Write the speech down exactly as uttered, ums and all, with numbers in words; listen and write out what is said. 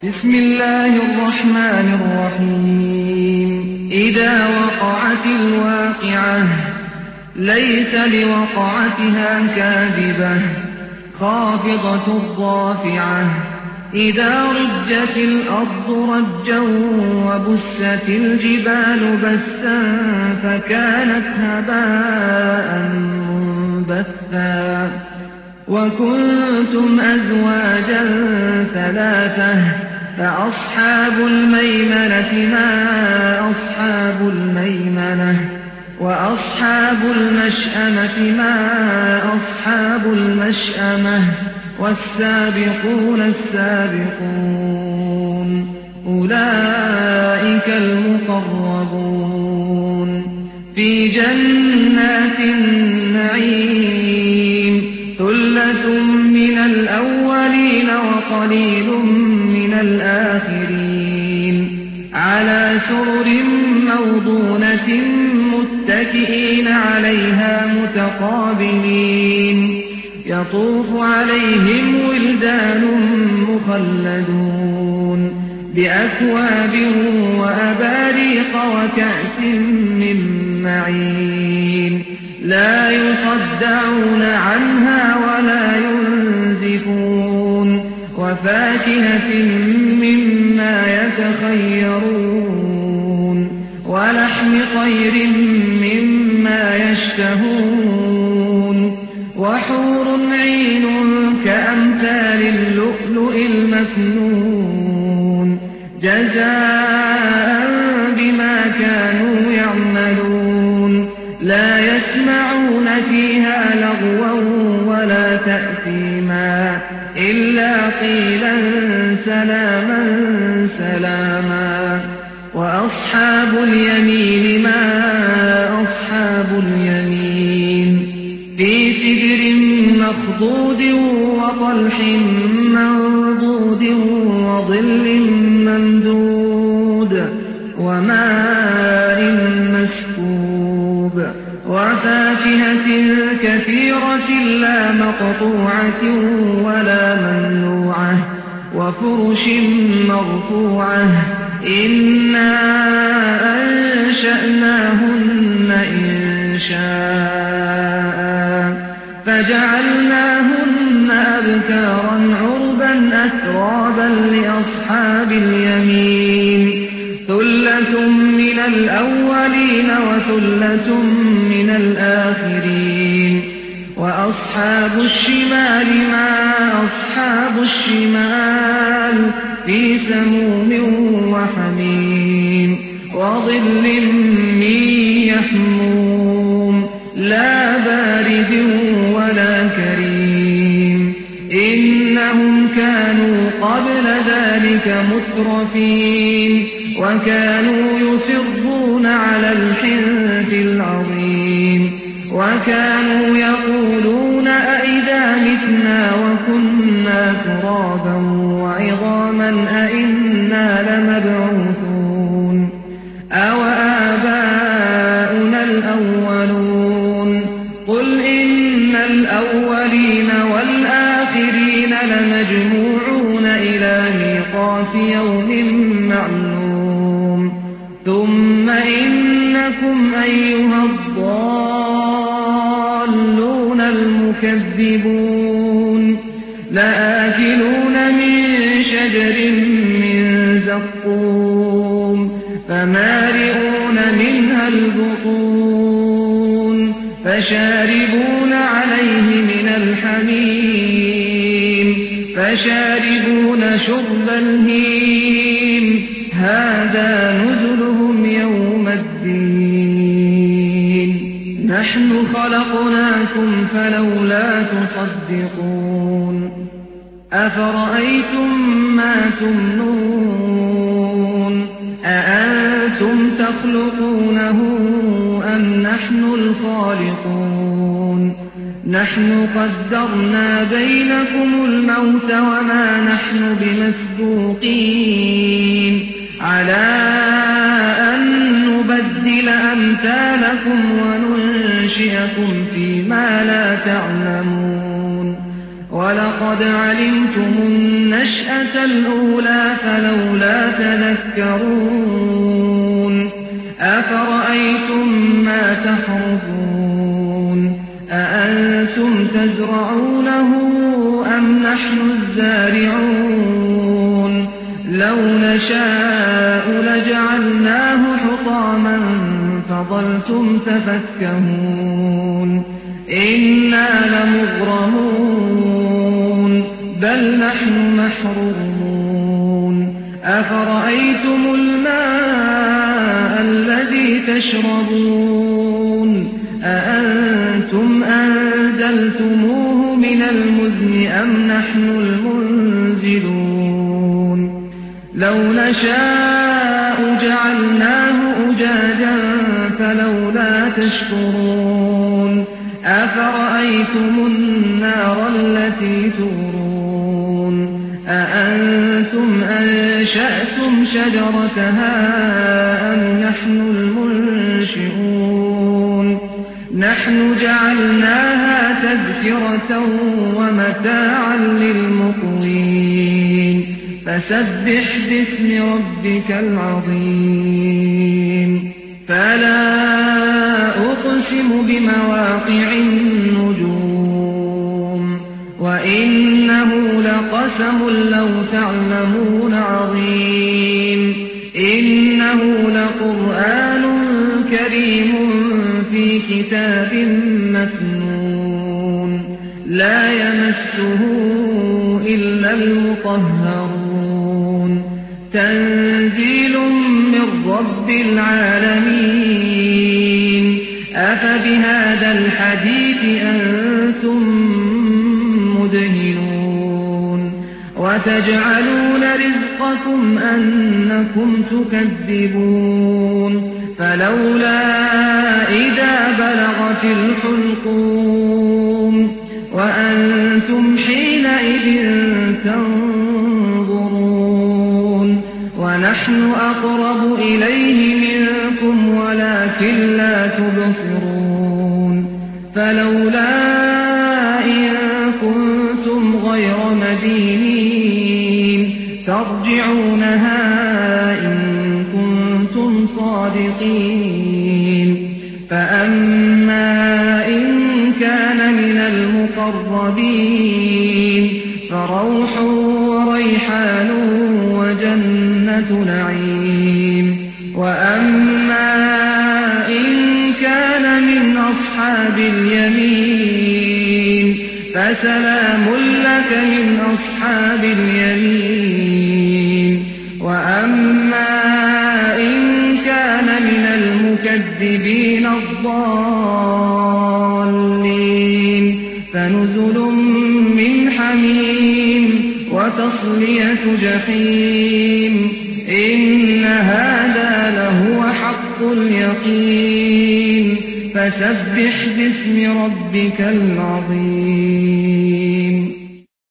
بسم الله الرحمن الرحيم إذا وقعت الواقعة ليس لوقعتها كاذبة خافضة رافعة إذا رجت الأرض رجا وبست الجبال بسا فكانت هباء منبثا وكنتم أزواجا ثلاثة فأصحاب الميمنة ما أصحاب الميمنة وأصحاب المشأمة ما أصحاب المشأمة والسابقون السابقون أولئك المقربون في جنات النعيم ثلة من الأولين وقليل من الآخرين على سرر موضونة متكئين عليها متقابلين يطوف عليهم ولدان مخلدون بأكواب وأباريق وكأس من معين لا يصدعون عنها ولا ينزفون وفاكهة مما يتخيرون ولحم طير مما يشتهون وحور عين كأمثال اللؤلؤ المكنون جزاء بما كانوا يعملون لا يسمعون فيها لغوا ولا تأثيما إلا قيلا سلاما سلاما وأصحاب اليمين ما أصحاب اليمين في سدر مخضود وطلح منضود وظل ممدود وماء مسكوب وفاكهة كثيرة لا مقطوعة ولا ممنوعة وفرش مرفوعة إنا أنشأناهن إنشاء فجعلناهن أبكارا عربا أترابا لأصحاب اليمين ثلة من الأولين وثلة من الآخرين وأصحاب الشمال ما أصحاب الشمال في سموم وحميم وظل من يحموم لا بارد ولا كريم إنهم كانوا قبل ذلك مترفين وكانوا يصرون على الحنث العظيم وكانوا يقولون أئذا متنا وكنا ترابا وعظاما أئنا لمبعوثون أو آباؤنا الأولون قل إن الأولين والآخرين لمجموعون إلى ميقات يوم معلوم ثم إنكم أيها الضالون المكذبون لآكلون من شجر من زقوم فمالئون منها البطون فشاربون عليه من الحميم فشاربون شرب الهيم هذا نزلهم يوم الدين نحن خلقناكم فلولا تصدقون أفرأيتم ما تمنون أأنتم تخلقونه أم نحن الخالقون نحن قدرنا بينكم الموت وما نحن بمسبوقين على أن نبدل أمثالكم وننشئكم فيما لا تعلمون وَلَقَدْ عَلِمْتُمُ النَّشْأَةَ الْأُولَىٰ فَلَوْلَا تَذَكَّرُونَ أَفَرَأَيْتُم مَّا تَحْرُثُونَ أَأَنتُمْ تَزْرَعُونَهُ أَمْ نَحْنُ الزَّارِعُونَ لَوْ نَشَاءُ لَجَعَلْنَاهُ حُطَامًا فَظَلْتُمْ تَفَكَّهُونَ إِنَّا لَمُغْرَمُونَ بَلْ نَحْنُ مَحْرُومُونَ أَفَرَأَيْتُمُ الْمَاءَ الَّذِي تَشْرَبُونَ أَأَنتُمْ أَنزَلْتُمُوهُ مِنَ الْمُزْنِ أَمْ نَحْنُ الْمُنزِلُونَ لَوْ نَشَاءُ جَعَلْنَاهُ أُجَاجًا فَلَوْلَا تَشْكُرُونَ أَفَرَأَيْتُمُ النَّارَ الَّتِي تُورُونَ أَأَنتُمْ أَنشَأْتُمْ شَجَرَتَهَا أَمْ نَحْنُ الْمُنشِئُونَ نَحْنُ جَعَلْنَاهَا تَذْكِرَةً وَمَتَاعًا لِّلْمُقْوِينَ فَسَبِّحْ بِاسْمِ رَبِّكَ الْعَظِيمِ فَلَا أُقْسِمُ بِمَوَاقِعِ النُّجُومِ وَإِنَّهُ لَقَسَمٌ لَّوْ تَعْلَمُونَ عَظِيمٌ إِنَّهُ لَقُرْآنٌ كَرِيمٌ في كِتَابٍ مَّكْنُونٍ لَّا يَمَسُّهُ إِلَّا الْمُطَهَّرُونَ تَنزِيلٌ مِّن رَّبِّ الْعَالَمِينَ أَفَبِهَٰذَا الْحَدِيثِ أَنتُم مُّدْهِنُونَ وَتَجْعَلُونَ رِزْقَكُمْ أَنَّكُمْ تُكَذِّبُونَ فَلَوْلَا إِذَا بَلَغَتِ الْحُلْقُومَ وَأَنتُمْ حِينَئِذٍ تَنظُرُونَ وَنَحْنُ أَقْرَبُ إِلَيْهِ مِنكُمْ وَلَٰكِن لَّا تُبْصِرُونَ فَلَوْلَا إِن كُنتُمْ غَيْرَ مَدِينِينَ تَرْجِعُونَهَا إِن كُنتُمْ صَادِقِينَ فَأَمَّا إِن كَانَ مِنَ الْمُقَرَّبِينَ فَرَوْحٌ وَرَيْحَانٌ وَجَنَّةُ نَعِيمٍ وَأَمَّا إِن كَانَ مِنْ أَصْحَابِ الْيَمِينِ فَسَلَامٌ لَّكَ مِنْ أَصْحَابِ الْيَمِينِ وَأَمَّا إِن كَانَ مِنَ الْمُكَذِّبِينَ الضَّالِّينَ فَنُزُلٌ مِّنْ حَمِيمٍ وَتَصْلِيَةُ جَحِيمٍ إِنَّ هَٰذَا لَهُوَ حَقُّ الْيَقِينِ فَسَبِّحْ بِاسْمِ رَبِّكَ الْعَظِيمِ